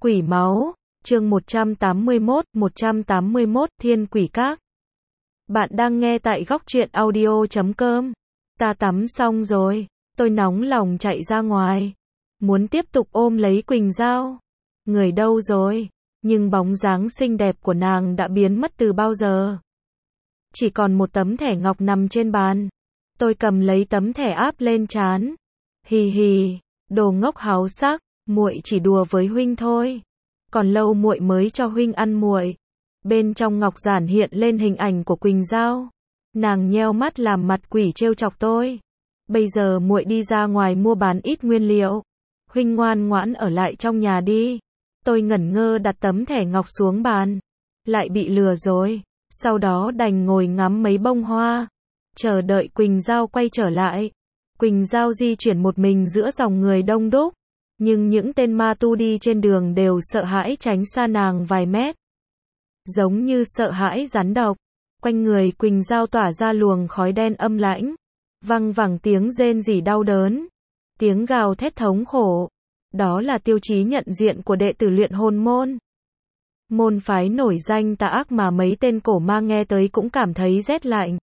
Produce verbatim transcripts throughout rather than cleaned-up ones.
Quỷ máu, chương một trăm tám mươi mốt, một trăm tám mươi mốt, Thiên Quỷ Các. Bạn đang nghe tại góc truyện audio chấm com. Ta tắm xong rồi, tôi nóng lòng chạy ra ngoài, muốn tiếp tục ôm lấy Quỳnh Giao. Người đâu rồi? Nhưng bóng dáng xinh đẹp của nàng đã biến mất từ bao giờ. Chỉ còn một tấm thẻ ngọc nằm trên bàn. Tôi cầm lấy tấm thẻ áp lên trán. Hì hì, đồ ngốc háo sắc, muội chỉ đùa với huynh thôi. Còn lâu muội mới cho huynh ăn muội. Bên trong ngọc giản hiện lên hình ảnh của Quỳnh Giao. Nàng nheo mắt làm mặt quỷ trêu chọc tôi. Bây giờ muội đi ra ngoài mua bán ít nguyên liệu. Huynh ngoan ngoãn ở lại trong nhà đi. Tôi ngẩn ngơ đặt tấm thẻ ngọc xuống bàn. Lại bị lừa rồi. Sau đó đành ngồi ngắm mấy bông hoa. Chờ đợi Quỳnh Giao quay trở lại. Quỳnh Giao di chuyển một mình giữa dòng người đông đúc. Nhưng những tên ma tu đi trên đường đều sợ hãi tránh xa nàng vài mét. Giống như sợ hãi rắn độc. Quanh người Quỳnh Giao tỏa ra luồng khói đen âm lãnh. Văng vẳng tiếng rên rỉ đau đớn. Tiếng gào thét thống khổ. Đó là tiêu chí nhận diện của đệ tử luyện hồn môn. Môn phái nổi danh tà ác mà mấy tên cổ ma nghe tới cũng cảm thấy rét lạnh.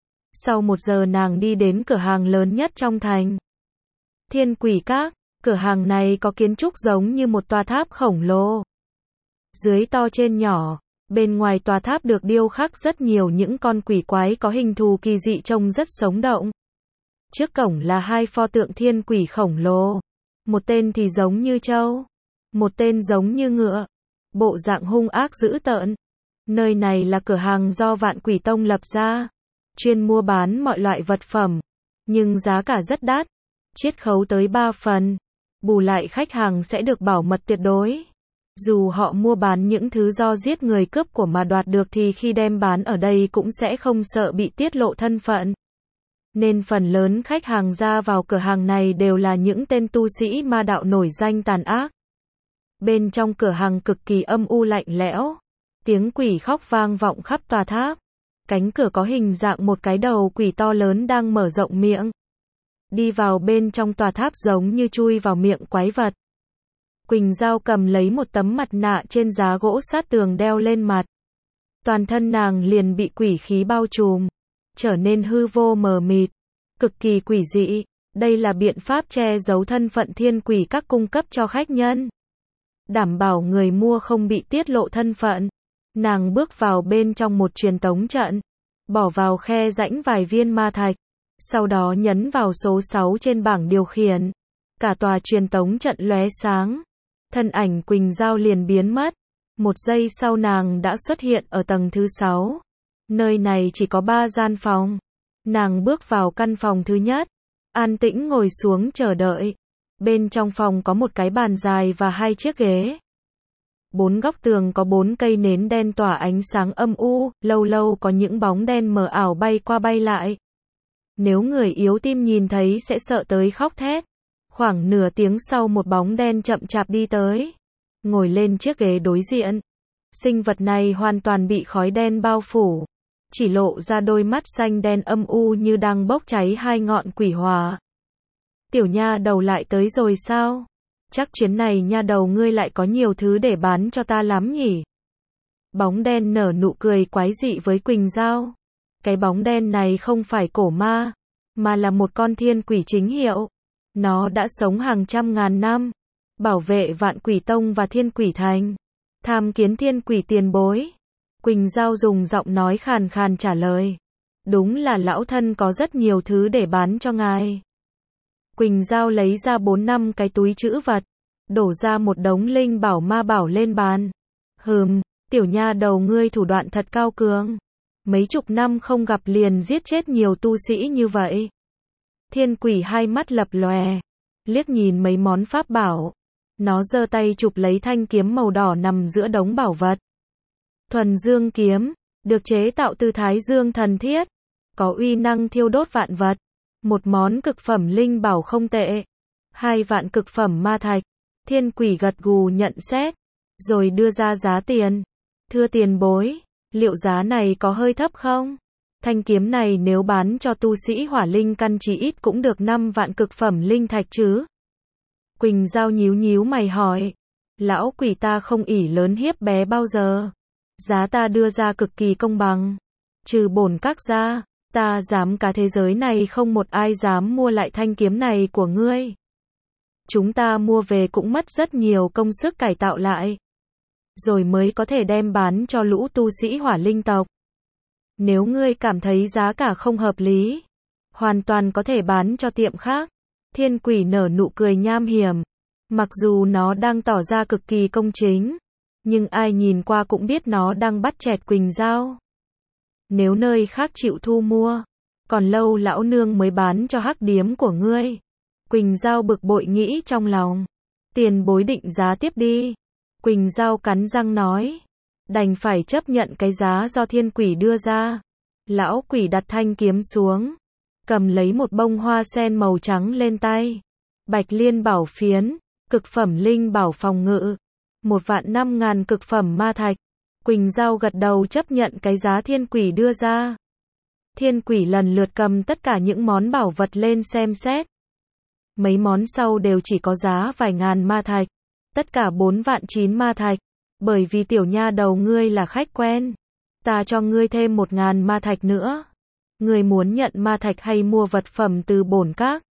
Sau một giờ nàng đi đến cửa hàng lớn nhất trong thành. Thiên Quỷ Các. Cửa hàng này có kiến trúc giống như một tòa tháp khổng lồ. Dưới to trên nhỏ, bên ngoài tòa tháp được điêu khắc rất nhiều những con quỷ quái có hình thù kỳ dị trông rất sống động. Trước cổng là hai pho tượng thiên quỷ khổng lồ. Một tên thì giống như trâu, một tên giống như ngựa. Bộ dạng hung ác dữ tợn. Nơi này là cửa hàng do Vạn Quỷ Tông lập ra, chuyên mua bán mọi loại vật phẩm, nhưng giá cả rất đắt, chiết khấu tới ba phần. Bù lại khách hàng sẽ được bảo mật tuyệt đối. Dù họ mua bán những thứ do giết người cướp của mà đoạt được thì khi đem bán ở đây cũng sẽ không sợ bị tiết lộ thân phận. Nên phần lớn khách hàng ra vào cửa hàng này đều là những tên tu sĩ ma đạo nổi danh tàn ác. Bên trong cửa hàng cực kỳ âm u lạnh lẽo. Tiếng quỷ khóc vang vọng khắp tòa tháp. Cánh cửa có hình dạng một cái đầu quỷ to lớn đang mở rộng miệng. Đi vào bên trong tòa tháp giống như chui vào miệng quái vật. Quỳnh Giao cầm lấy một tấm mặt nạ trên giá gỗ sát tường đeo lên mặt. Toàn thân nàng liền bị quỷ khí bao trùm, trở nên hư vô mờ mịt, cực kỳ quỷ dị. Đây là biện pháp che giấu thân phận Thiên Quỷ Các cung cấp cho khách nhân, đảm bảo người mua không bị tiết lộ thân phận. Nàng bước vào bên trong một truyền tống trận, bỏ vào khe rãnh vài viên ma thạch. Sau đó nhấn vào số sáu trên bảng điều khiển. Cả tòa truyền tống trận lóe sáng. Thân ảnh Quỳnh Giao liền biến mất. Một giây sau nàng đã xuất hiện ở tầng thứ sáu. Nơi này chỉ có ba gian phòng. Nàng bước vào căn phòng thứ nhất. An tĩnh ngồi xuống chờ đợi. Bên trong phòng có một cái bàn dài và hai chiếc ghế. Bốn góc tường có bốn cây nến đen tỏa ánh sáng âm u. Lâu lâu có những bóng đen mờ ảo bay qua bay lại. Nếu người yếu tim nhìn thấy sẽ sợ tới khóc thét. Khoảng nửa tiếng sau một bóng đen chậm chạp đi tới. Ngồi lên chiếc ghế đối diện. Sinh vật này hoàn toàn bị khói đen bao phủ. Chỉ lộ ra đôi mắt xanh đen âm u như đang bốc cháy hai ngọn quỷ hỏa. Tiểu nha đầu lại tới rồi sao? Chắc chuyến này nha đầu ngươi lại có nhiều thứ để bán cho ta lắm nhỉ? Bóng đen nở nụ cười quái dị với Quỳnh Giao. Cái bóng đen này không phải cổ ma, mà là một con thiên quỷ chính hiệu. Nó đã sống hàng trăm ngàn năm, bảo vệ Vạn Quỷ Tông và Thiên Quỷ Thành, tham kiến thiên quỷ tiền bối. Quỳnh Giao dùng giọng nói khàn khàn trả lời. Đúng là lão thân có rất nhiều thứ để bán cho ngài. Quỳnh Giao lấy ra bốn năm cái túi trữ vật, đổ ra một đống linh bảo ma bảo lên bàn. Hừm, tiểu nha đầu ngươi thủ đoạn thật cao cường. Mấy chục năm không gặp liền giết chết nhiều tu sĩ như vậy. Thiên quỷ hai mắt lập lòe, liếc nhìn mấy món pháp bảo. Nó giơ tay chụp lấy thanh kiếm màu đỏ nằm giữa đống bảo vật. Thuần dương kiếm, được chế tạo từ thái dương thần thiết, có uy năng thiêu đốt vạn vật. Một món cực phẩm linh bảo không tệ. Hai vạn cực phẩm ma thạch. Thiên quỷ gật gù nhận xét, rồi đưa ra giá tiền. Thưa tiền bối, liệu giá này có hơi thấp không? Thanh kiếm này nếu bán cho tu sĩ hỏa linh căn chỉ ít cũng được năm vạn cực phẩm linh thạch chứ. Quỳnh Giao nhíu nhíu mày hỏi. Lão quỷ ta không ỷ lớn hiếp bé bao giờ. Giá ta đưa ra cực kỳ công bằng. Trừ bổn các ra, ta dám cả thế giới này không một ai dám mua lại thanh kiếm này của ngươi. Chúng ta mua về cũng mất rất nhiều công sức cải tạo lại, rồi mới có thể đem bán cho lũ tu sĩ hỏa linh tộc. Nếu ngươi cảm thấy giá cả không hợp lý, hoàn toàn có thể bán cho tiệm khác. Thiên quỷ nở nụ cười nham hiểm. Mặc dù nó đang tỏ ra cực kỳ công chính, nhưng ai nhìn qua cũng biết nó đang bắt chẹt Quỳnh Giao. Nếu nơi khác chịu thu mua, còn lâu lão nương mới bán cho hắc điếm của ngươi. Quỳnh Giao bực bội nghĩ trong lòng. Tiền bối định giá tiếp đi. Quỳnh Giao cắn răng nói. Đành phải chấp nhận cái giá do thiên quỷ đưa ra. Lão quỷ đặt thanh kiếm xuống, cầm lấy một bông hoa sen màu trắng lên tay. Bạch liên bảo phiến, cực phẩm linh bảo phòng ngự, một vạn năm ngàn cực phẩm ma thạch. Quỳnh Giao gật đầu chấp nhận cái giá thiên quỷ đưa ra. Thiên quỷ lần lượt cầm tất cả những món bảo vật lên xem xét. Mấy món sau đều chỉ có giá vài ngàn ma thạch. Tất cả bốn vạn chín ma thạch. Bởi vì tiểu nha đầu ngươi là khách quen, ta cho ngươi thêm một ngàn ma thạch nữa. Ngươi muốn nhận ma thạch hay mua vật phẩm từ bổn các?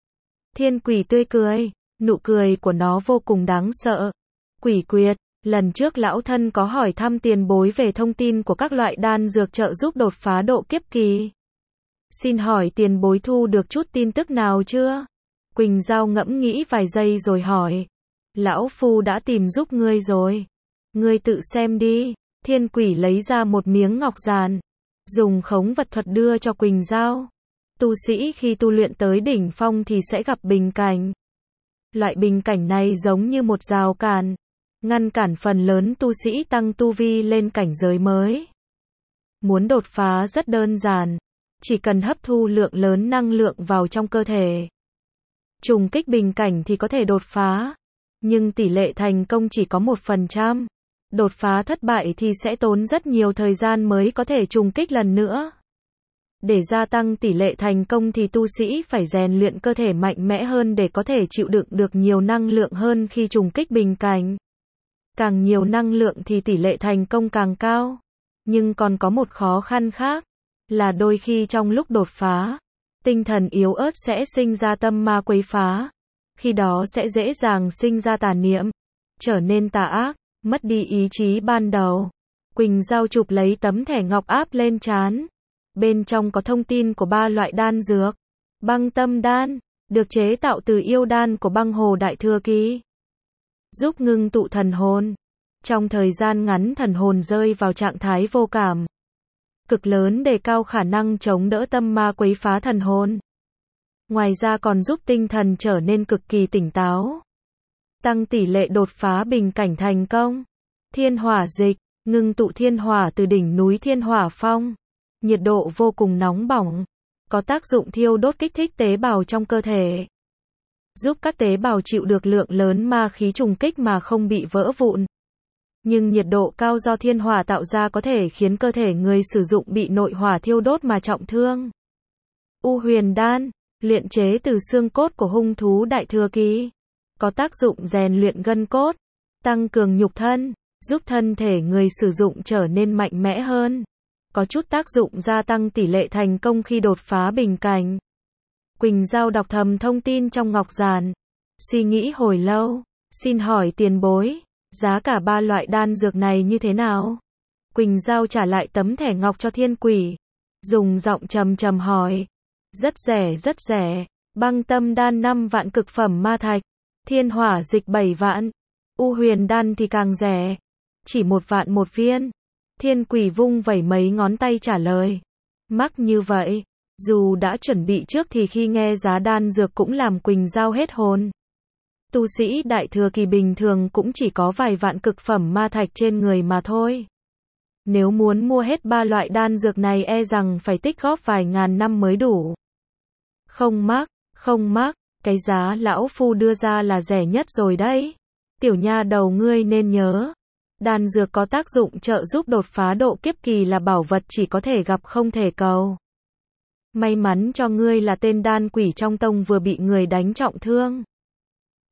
Thiên quỷ tươi cười, nụ cười của nó vô cùng đáng sợ. Quỷ quyệt, lần trước lão thân có hỏi thăm tiền bối về thông tin của các loại đan dược trợ giúp đột phá độ kiếp kỳ. Xin hỏi tiền bối thu được chút tin tức nào chưa? Quỳnh Giao ngẫm nghĩ vài giây rồi hỏi. Lão phu đã tìm giúp ngươi rồi. Ngươi tự xem đi. Thiên quỷ lấy ra một miếng ngọc giản, dùng khống vật thuật đưa cho Quỳnh Giao. Tu sĩ khi tu luyện tới đỉnh phong thì sẽ gặp bình cảnh. Loại bình cảnh này giống như một rào cản, ngăn cản phần lớn tu sĩ tăng tu vi lên cảnh giới mới. Muốn đột phá rất đơn giản, chỉ cần hấp thu lượng lớn năng lượng vào trong cơ thể. Trùng kích bình cảnh thì có thể đột phá, nhưng tỷ lệ thành công chỉ có một phần trăm. Đột phá thất bại thì sẽ tốn rất nhiều thời gian mới có thể trùng kích lần nữa. Để gia tăng tỷ lệ thành công thì tu sĩ phải rèn luyện cơ thể mạnh mẽ hơn để có thể chịu đựng được nhiều năng lượng hơn khi trùng kích bình cảnh. Càng nhiều năng lượng thì tỷ lệ thành công càng cao. Nhưng còn có một khó khăn khác, là đôi khi trong lúc đột phá, tinh thần yếu ớt sẽ sinh ra tâm ma quấy phá. Khi đó sẽ dễ dàng sinh ra tà niệm, trở nên tà ác, mất đi ý chí ban đầu. Quỳnh Giao chụp lấy tấm thẻ ngọc áp lên trán. Bên trong có thông tin của ba loại đan dược. Băng tâm đan, được chế tạo từ yêu đan của băng hồ đại thừa kỳ, giúp ngưng tụ thần hồn. Trong thời gian ngắn thần hồn rơi vào trạng thái vô cảm, cực lớn đề cao khả năng chống đỡ tâm ma quấy phá thần hồn. Ngoài ra còn giúp tinh thần trở nên cực kỳ tỉnh táo, tăng tỷ lệ đột phá bình cảnh thành công. Thiên hỏa dịch, ngưng tụ thiên hỏa từ đỉnh núi Thiên Hỏa Phong. Nhiệt độ vô cùng nóng bỏng, có tác dụng thiêu đốt kích thích tế bào trong cơ thể, giúp các tế bào chịu được lượng lớn ma khí trùng kích mà không bị vỡ vụn. Nhưng nhiệt độ cao do thiên hỏa tạo ra có thể khiến cơ thể người sử dụng bị nội hỏa thiêu đốt mà trọng thương. U huyền đan, luyện chế từ xương cốt của hung thú đại thừa kỳ, có tác dụng rèn luyện gân cốt, tăng cường nhục thân, giúp thân thể người sử dụng trở nên mạnh mẽ hơn. Có chút tác dụng gia tăng tỷ lệ thành công khi đột phá bình cảnh. Quỳnh Giao đọc thầm thông tin trong ngọc giản, suy nghĩ hồi lâu. Xin hỏi tiền bối, giá cả ba loại đan dược này như thế nào? Quỳnh Giao trả lại tấm thẻ ngọc cho thiên quỷ, dùng giọng trầm trầm hỏi. Rất rẻ, rất rẻ. Băng tâm đan năm vạn cực phẩm ma thạch, thiên hỏa dịch bảy vạn, u huyền đan thì càng rẻ, chỉ một vạn một viên. Thiên quỷ vung vẩy mấy ngón tay trả lời. Mắc như vậy, dù đã chuẩn bị trước thì khi nghe giá đan dược cũng làm Quỳnh Giao hết hồn. Tu sĩ đại thừa kỳ bình thường cũng chỉ có vài vạn cực phẩm ma thạch trên người mà thôi. Nếu muốn mua hết ba loại đan dược này e rằng phải tích góp vài ngàn năm mới đủ. Không mắc, không mắc, cái giá lão phu đưa ra là rẻ nhất rồi đấy. Tiểu nha đầu ngươi nên nhớ. Đan dược có tác dụng trợ giúp đột phá độ kiếp kỳ là bảo vật chỉ có thể gặp không thể cầu. May mắn cho ngươi là tên đan quỷ trong tông vừa bị người đánh trọng thương.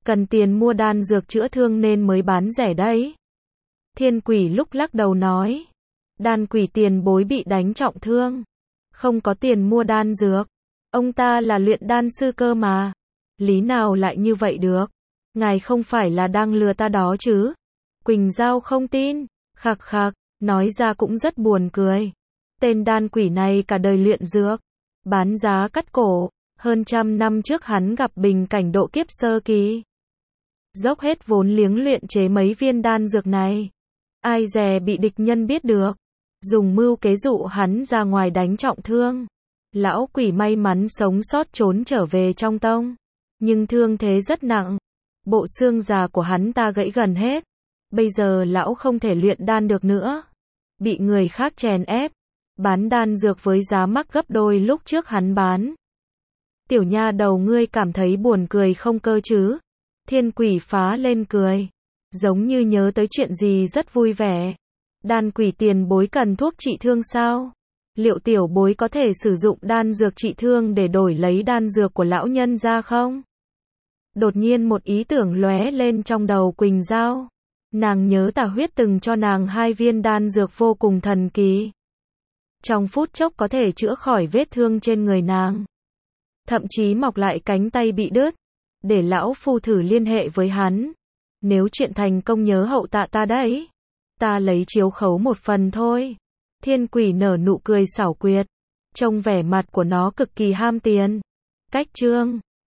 Cần tiền mua đan dược chữa thương nên mới bán rẻ đấy. Thiên quỷ lúc lắc đầu nói. Đan quỷ tiền bối bị đánh trọng thương. Không có tiền mua đan dược. Ông ta là luyện đan sư cơ mà. Lý nào lại như vậy được? Ngài không phải là đang lừa ta đó chứ? Quỳnh Giao không tin. Khạc khạc, nói ra cũng rất buồn cười. Tên đan quỷ này cả đời luyện dược, bán giá cắt cổ. Hơn trăm năm trước hắn gặp bình cảnh độ kiếp sơ kỳ. Dốc hết vốn liếng luyện chế mấy viên đan dược này. Ai dè bị địch nhân biết được. Dùng mưu kế dụ hắn ra ngoài đánh trọng thương. Lão quỷ may mắn sống sót trốn trở về trong tông. Nhưng thương thế rất nặng. Bộ xương già của hắn ta gãy gần hết. Bây giờ lão không thể luyện đan được nữa. Bị người khác chèn ép. Bán đan dược với giá mắc gấp đôi lúc trước hắn bán. Tiểu nha đầu ngươi cảm thấy buồn cười không cơ chứ? Thiên quỷ phá lên cười. Giống như nhớ tới chuyện gì rất vui vẻ. Đan quỷ tiền bối cần thuốc trị thương sao? Liệu tiểu bối có thể sử dụng đan dược trị thương để đổi lấy đan dược của lão nhân ra không? Đột nhiên một ý tưởng lóe lên trong đầu Quỳnh Giao. Nàng nhớ Tà Huyết từng cho nàng hai viên đan dược vô cùng thần kỳ. Trong phút chốc có thể chữa khỏi vết thương trên người nàng. Thậm chí mọc lại cánh tay bị đứt. Để lão phu thử liên hệ với hắn. Nếu chuyện thành công nhớ hậu tạ ta đấy. Ta lấy chiếu khấu một phần thôi. Thiên quỷ nở nụ cười xảo quyệt. Trông vẻ mặt của nó cực kỳ ham tiền. Cách chương